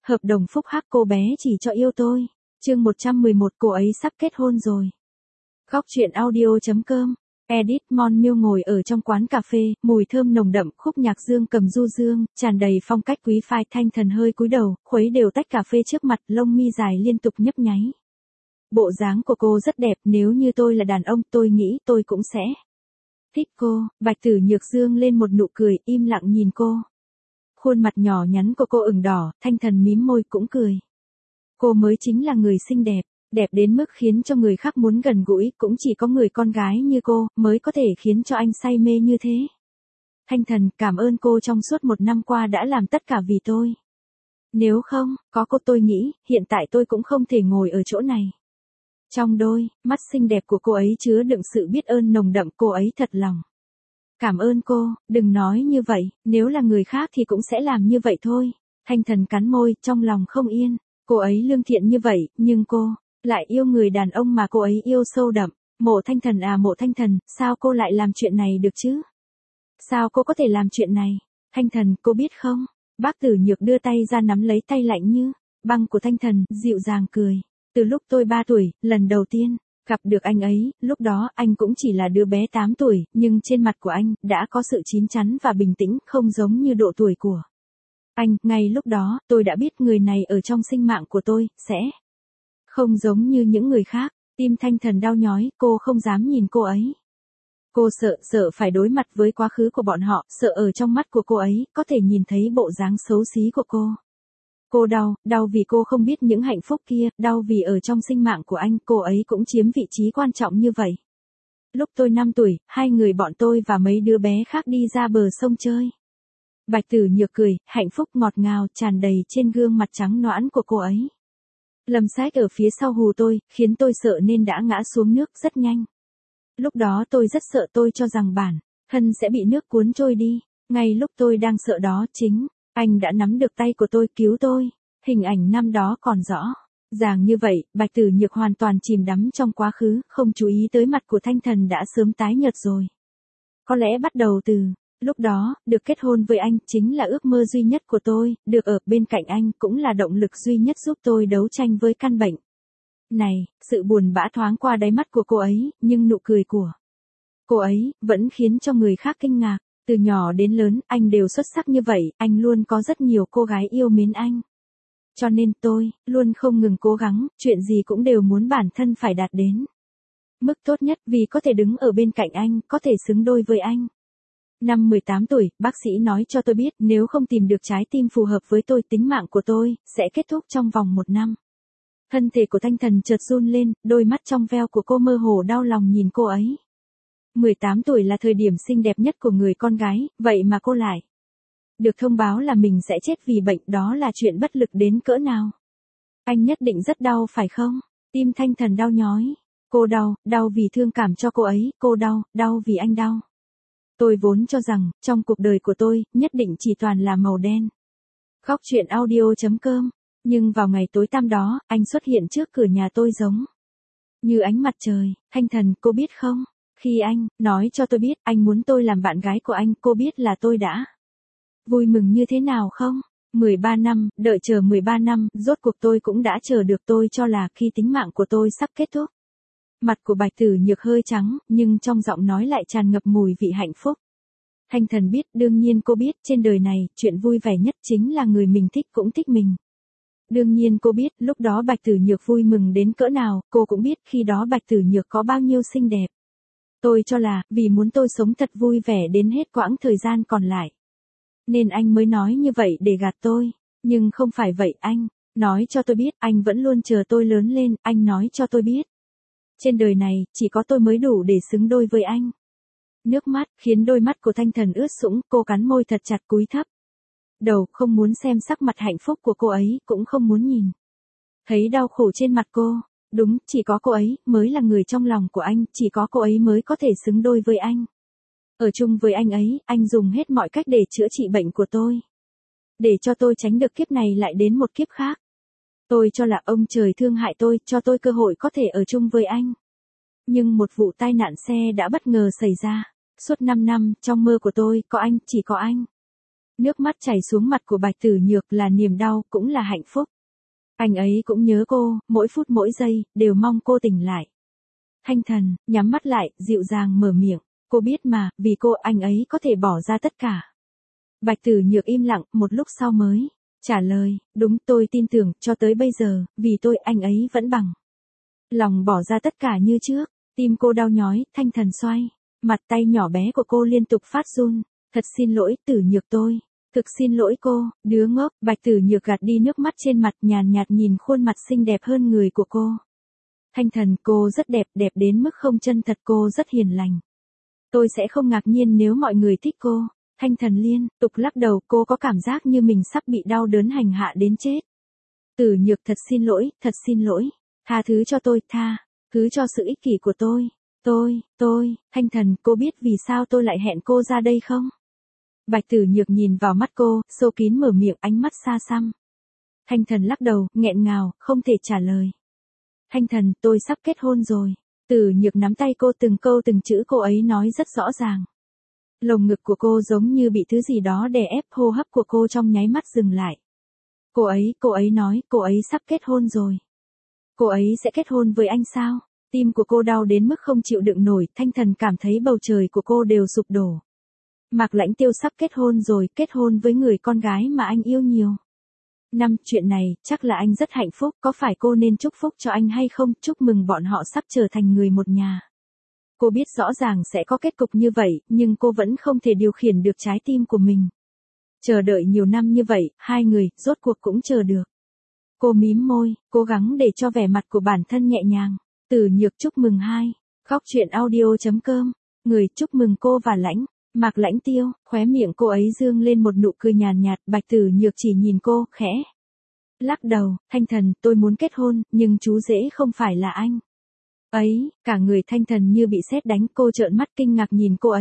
Hợp đồng phúc hắc cô bé chỉ cho yêu tôi. Chương 111 cô ấy sắp kết hôn rồi. Góc truyện audio.com. Edit Mon Miêu ngồi ở trong quán cà phê, mùi thơm nồng đậm, khúc nhạc dương cầm du dương, tràn đầy phong cách quý phái. Thanh Thần hơi cúi đầu, khuấy đều tách cà phê trước mặt, lông mi dài liên tục nhấp nháy. Bộ dáng của cô rất đẹp, nếu như tôi là đàn ông, tôi nghĩ tôi cũng sẽ thích cô. Bạch Tử Nhược dương lên một nụ cười, im lặng nhìn cô. Khuôn mặt nhỏ nhắn của cô ửng đỏ, Thanh Thần mím môi cũng cười. Cô mới chính là người xinh đẹp, đẹp đến mức khiến cho người khác muốn gần gũi, cũng chỉ có người con gái như cô mới có thể khiến cho anh say mê như thế. Thanh Thần, cảm ơn cô trong suốt 1 năm qua đã làm tất cả vì tôi. Nếu không, có cô tôi nghĩ, hiện tại tôi cũng không thể ngồi ở chỗ này. Trong đôi mắt xinh đẹp của cô ấy chứa đựng sự biết ơn nồng đậm, cô ấy thật lòng. Cảm ơn cô, đừng nói như vậy, nếu là người khác thì cũng sẽ làm như vậy thôi. Thanh Thần cắn môi, trong lòng không yên. Cô ấy lương thiện như vậy, nhưng cô lại yêu người đàn ông mà cô ấy yêu sâu đậm. Mộ Thanh Thần à, Mộ Thanh Thần, sao cô lại làm chuyện này được chứ? Sao cô có thể làm chuyện này? Thanh Thần, cô biết không? Bác Tử Nhược đưa tay ra nắm lấy tay lạnh như băng của Thanh Thần, dịu dàng cười. Từ lúc tôi 3 tuổi, lần đầu tiên gặp được anh ấy, lúc đó anh cũng chỉ là đứa bé 8 tuổi, nhưng trên mặt của anh đã có sự chín chắn và bình tĩnh, không giống như độ tuổi của anh. Ngay lúc đó, tôi đã biết người này ở trong sinh mạng của tôi sẽ không giống như những người khác. Tim Thanh Thần đau nhói, cô không dám nhìn cô ấy. Cô sợ phải đối mặt với quá khứ của bọn họ, sợ ở trong mắt của cô ấy có thể nhìn thấy bộ dáng xấu xí của cô. Cô đau vì cô không biết những hạnh phúc kia, đau vì ở trong sinh mạng của anh, cô ấy cũng chiếm vị trí quan trọng như vậy. Lúc tôi 5 tuổi, 2 người bọn tôi và mấy đứa bé khác đi ra bờ sông chơi. Bạch Tử Nhược cười, hạnh phúc ngọt ngào tràn đầy trên gương mặt trắng nõn của cô ấy. Lâm Sách ở phía sau hù tôi, khiến tôi sợ nên đã ngã xuống nước rất nhanh. Lúc đó tôi rất sợ, tôi cho rằng bản thân sẽ bị nước cuốn trôi đi. Ngay lúc tôi đang sợ đó, chính anh đã nắm được tay của tôi, cứu tôi. Hình ảnh năm đó còn rõ ràng như vậy. Bạch Tử Nhược hoàn toàn chìm đắm trong quá khứ, không chú ý tới mặt của Thanh Thần đã sớm tái nhợt rồi. Có lẽ bắt đầu từ lúc đó, được kết hôn với anh chính là ước mơ duy nhất của tôi, được ở bên cạnh anh cũng là động lực duy nhất giúp tôi đấu tranh với căn bệnh này. Sự buồn bã thoáng qua đáy mắt của cô ấy, nhưng nụ cười của cô ấy vẫn khiến cho người khác kinh ngạc. Từ nhỏ đến lớn, anh đều xuất sắc như vậy, anh luôn có rất nhiều cô gái yêu mến anh. Cho nên tôi luôn không ngừng cố gắng, chuyện gì cũng đều muốn bản thân phải đạt đến mức tốt nhất vì có thể đứng ở bên cạnh anh, có thể xứng đôi với anh. Năm 18 tuổi, bác sĩ nói cho tôi biết nếu không tìm được trái tim phù hợp với tôi, tính mạng của tôi sẽ kết thúc trong vòng 1 năm. Thân thể của Thanh Thần chợt run lên, đôi mắt trong veo của cô mơ hồ đau lòng nhìn cô ấy. 18 tuổi là thời điểm xinh đẹp nhất của người con gái, vậy mà cô lại được thông báo là mình sẽ chết vì bệnh, đó là chuyện bất lực đến cỡ nào. Anh nhất định rất đau phải không? Tim Thanh Thần đau nhói. Cô đau vì thương cảm cho cô ấy, cô đau vì anh đau. Tôi vốn cho rằng, trong cuộc đời của tôi, nhất định chỉ toàn là màu đen. Góc truyện audio.com. Nhưng vào ngày tối tăm đó, anh xuất hiện trước cửa nhà tôi giống như ánh mặt trời. Thanh Thần, cô biết không? Khi anh nói cho tôi biết anh muốn tôi làm bạn gái của anh, cô biết là tôi đã vui mừng như thế nào không? 13 năm, đợi chờ 13 năm, rốt cuộc tôi cũng đã chờ được. Tôi cho là khi tính mạng của tôi sắp kết thúc. Mặt của Bạch Tử Nhược hơi trắng, nhưng trong giọng nói lại tràn ngập mùi vị hạnh phúc. Thanh Thần biết, đương nhiên cô biết, trên đời này, chuyện vui vẻ nhất chính là người mình thích cũng thích mình. Đương nhiên cô biết, lúc đó Bạch Tử Nhược vui mừng đến cỡ nào, cô cũng biết khi đó Bạch Tử Nhược có bao nhiêu xinh đẹp. Tôi cho là, vì muốn tôi sống thật vui vẻ đến hết quãng thời gian còn lại. Nên anh mới nói như vậy để gạt tôi. Nhưng không phải vậy, anh nói cho tôi biết, anh vẫn luôn chờ tôi lớn lên, anh nói cho tôi biết. Trên đời này, chỉ có tôi mới đủ để xứng đôi với anh. Nước mắt, khiến đôi mắt của Thanh Thần ướt sũng, cô cắn môi thật chặt cúi thấp đầu, không muốn xem sắc mặt hạnh phúc của cô ấy, cũng không muốn nhìn thấy đau khổ trên mặt cô. Đúng, chỉ có cô ấy mới là người trong lòng của anh, chỉ có cô ấy mới có thể xứng đôi với anh. Ở chung với anh ấy, anh dùng hết mọi cách để chữa trị bệnh của tôi. Để cho tôi tránh được kiếp này lại đến một kiếp khác. Tôi cho là ông trời thương hại tôi, cho tôi cơ hội có thể ở chung với anh. Nhưng một vụ tai nạn xe đã bất ngờ xảy ra. Suốt 5 năm, trong mơ của tôi, có anh, chỉ có anh. Nước mắt chảy xuống mặt của Bạch Tử Nhược là niềm đau, cũng là hạnh phúc. Anh ấy cũng nhớ cô, mỗi phút mỗi giây, đều mong cô tỉnh lại. Thanh Thần, nhắm mắt lại, dịu dàng mở miệng. Cô biết mà, vì cô anh ấy có thể bỏ ra tất cả. Bạch Tử Nhược im lặng, một lúc sau mới trả lời, đúng tôi tin tưởng, cho tới bây giờ, vì tôi anh ấy vẫn bằng lòng bỏ ra tất cả như trước. Tim cô đau nhói, Thanh Thần xoay. Mặt tay nhỏ bé của cô liên tục phát run. Thật xin lỗi, Tử Nhược tôi. Thực xin lỗi cô, đứa ngốc. Bạch Tử Nhược gạt đi nước mắt trên mặt, nhàn nhạt nhìn khuôn mặt xinh đẹp hơn người của cô. Thanh Thần, cô rất đẹp, đẹp đến mức không chân thật, cô rất hiền lành. Tôi sẽ không ngạc nhiên nếu mọi người thích cô. Thanh Thần liên tục lắc đầu, cô có cảm giác như mình sắp bị đau đớn hành hạ đến chết. Tử Nhược thật xin lỗi. Tha thứ cho tôi, tha thứ cho sự ích kỷ của tôi. Thanh Thần, cô biết vì sao tôi lại hẹn cô ra đây không? Bạch Tử Nhược nhìn vào mắt cô, sâu kín mở miệng, ánh mắt xa xăm. Thanh Thần lắc đầu, nghẹn ngào, không thể trả lời. Thanh Thần, tôi sắp kết hôn rồi. Tử Nhược nắm tay cô, từng câu từng chữ cô ấy nói rất rõ ràng. Lồng ngực của cô giống như bị thứ gì đó đè ép, hô hấp của cô trong nháy mắt dừng lại. Cô ấy nói, cô ấy sắp kết hôn rồi. Cô ấy sẽ kết hôn với anh sao? Tim của cô đau đến mức không chịu đựng nổi, Thanh Thần cảm thấy bầu trời của cô đều sụp đổ. Mạc Lãnh Tiêu sắp kết hôn rồi, kết hôn với người con gái mà anh yêu nhiều. Chuyện này, chắc là anh rất hạnh phúc, có phải cô nên chúc phúc cho anh hay không? Chúc mừng bọn họ sắp trở thành người một nhà. Cô biết rõ ràng sẽ có kết cục như vậy, nhưng cô vẫn không thể điều khiển được trái tim của mình. Chờ đợi nhiều năm như vậy, hai người, rốt cuộc cũng chờ được. Cô mím môi, cố gắng để cho vẻ mặt của bản thân nhẹ nhàng. Tử Nhược chúc mừng hai. Khóc chuyện audio.com. Người chúc mừng cô và Mạc Lãnh Tiêu, khóe miệng cô ấy dương lên một nụ cười nhàn nhạt, Bạch Tử Nhược chỉ nhìn cô, khẽ lắc đầu, Thanh Thần, tôi muốn kết hôn, nhưng chú rể không phải là anh. Ấy, cả người Thanh Thần như bị sét đánh, cô trợn mắt kinh ngạc nhìn cô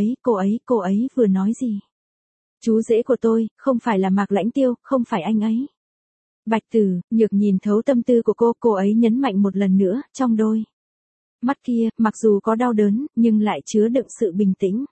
ấy vừa nói gì? Chú rể của tôi, không phải là Mạc Lãnh Tiêu, không phải anh ấy. Bạch Tử Nhược nhìn thấu tâm tư của cô ấy nhấn mạnh một lần nữa, trong đôi mắt kia, mặc dù có đau đớn, nhưng lại chứa đựng sự bình tĩnh.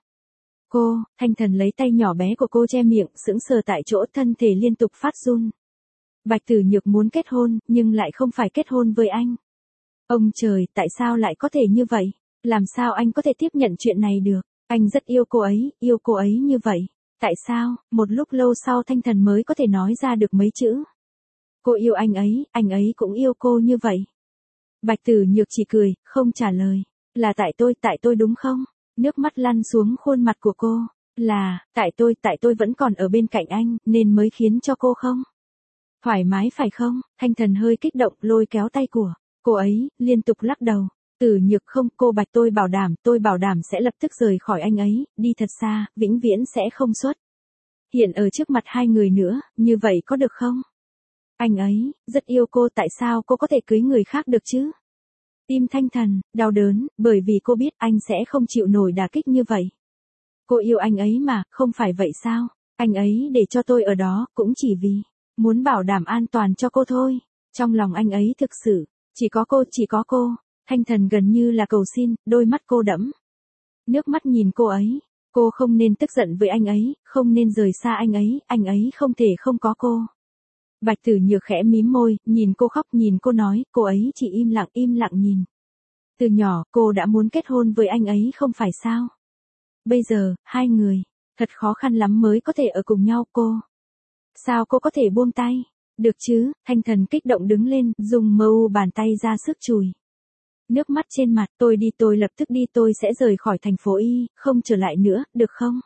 Thanh Thần lấy tay nhỏ bé của cô che miệng, sững sờ tại chỗ, thân thể liên tục phát run. Bạch Tử Nhược muốn kết hôn, nhưng lại không phải kết hôn với anh. Ông trời, tại sao lại có thể như vậy? Làm sao anh có thể tiếp nhận chuyện này được? Anh rất yêu cô ấy như vậy. Tại sao? Một lúc lâu sau Thanh Thần mới có thể nói ra được mấy chữ. Cô yêu anh ấy cũng yêu cô như vậy. Bạch Tử Nhược chỉ cười, không trả lời. Là tại tôi đúng không? Nước mắt lăn xuống khuôn mặt của cô. Là, tại tôi vẫn còn ở bên cạnh anh, nên mới khiến cho cô không thoải mái phải không? Thanh Thần hơi kích động, lôi kéo tay của cô ấy, liên tục lắc đầu. Tử Nhược không, cô Bạch, tôi bảo đảm sẽ lập tức rời khỏi anh ấy, đi thật xa, vĩnh viễn sẽ không xuất hiện ở trước mặt hai người nữa, như vậy có được không? Anh ấy rất yêu cô, tại sao cô có thể cưới người khác được chứ? Tim Thanh Thần đau đớn, bởi vì cô biết anh sẽ không chịu nổi đả kích như vậy. Cô yêu anh ấy mà, không phải vậy sao? Anh ấy để cho tôi ở đó, cũng chỉ vì muốn bảo đảm an toàn cho cô thôi. Trong lòng anh ấy thực sự chỉ có cô. Thanh Thần gần như là cầu xin, đôi mắt cô đẫm nước mắt nhìn cô ấy. Cô không nên tức giận với anh ấy, không nên rời xa anh ấy không thể không có cô. Bạch Tử Nhược khẽ mím môi, nhìn cô khóc, nhìn cô nói, cô ấy chỉ im lặng nhìn. Từ nhỏ, cô đã muốn kết hôn với anh ấy không phải sao? Bây giờ, hai người, thật khó khăn lắm mới có thể ở cùng nhau cô. Sao cô có thể buông tay? Được chứ, Thanh Thần kích động đứng lên, dùng bàn tay ra sức chùi nước mắt trên mặt, tôi lập tức đi, tôi sẽ rời khỏi thành phố Y, không trở lại nữa, được không?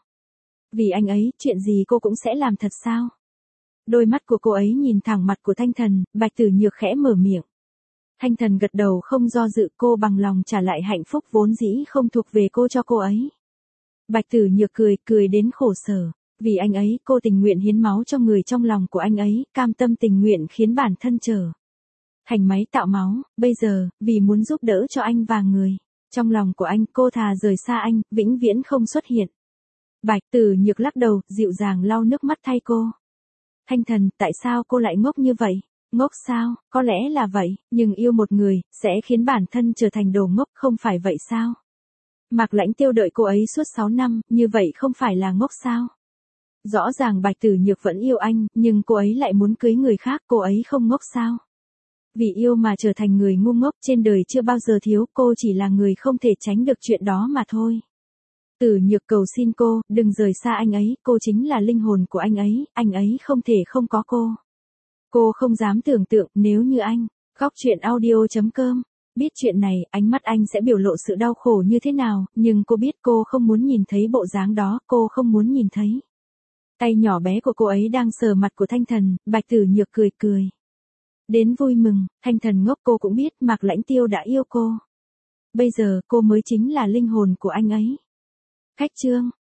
Vì anh ấy, chuyện gì cô cũng sẽ làm thật sao? Đôi mắt của cô ấy nhìn thẳng mặt của Thanh Thần, Bạch Tử Nhược khẽ mở miệng. Thanh Thần gật đầu không do dự, cô bằng lòng trả lại hạnh phúc vốn dĩ không thuộc về cô cho cô ấy. Bạch Tử Nhược cười đến khổ sở. Vì anh ấy, cô tình nguyện hiến máu cho người trong lòng của anh ấy, cam tâm tình nguyện khiến bản thân trở thành máy tạo máu. Bây giờ, vì muốn giúp đỡ cho anh và người trong lòng của anh, cô thà rời xa anh, vĩnh viễn không xuất hiện. Bạch Tử Nhược lắc đầu, dịu dàng lau nước mắt thay cô. Thanh Thần, tại sao cô lại ngốc như vậy? Ngốc sao? Có lẽ là vậy, nhưng yêu một người, sẽ khiến bản thân trở thành đồ ngốc, không phải vậy sao? Mạc Lãnh Tiêu đợi cô ấy suốt 6 năm, như vậy không phải là ngốc sao? Rõ ràng Bạch Tử Nhược vẫn yêu anh, nhưng cô ấy lại muốn cưới người khác, cô ấy không ngốc sao? Vì yêu mà trở thành người ngu ngốc, trên đời chưa bao giờ thiếu, cô chỉ là người không thể tránh được chuyện đó mà thôi. Tử Nhược cầu xin cô, đừng rời xa anh ấy, cô chính là linh hồn của anh ấy không thể không có cô. Cô không dám tưởng tượng nếu như anh, khóc chuyện audio.com. Biết chuyện này, ánh mắt anh sẽ biểu lộ sự đau khổ như thế nào, nhưng cô biết cô không muốn nhìn thấy bộ dáng đó, cô không muốn nhìn thấy. Tay nhỏ bé của cô ấy đang sờ mặt của Thanh Thần, Bạch Tử Nhược cười cười. Đến vui mừng, Thanh Thần ngốc cô cũng biết Mạc Lãnh Tiêu đã yêu cô. Bây giờ cô mới chính là linh hồn của anh ấy. Khách chương.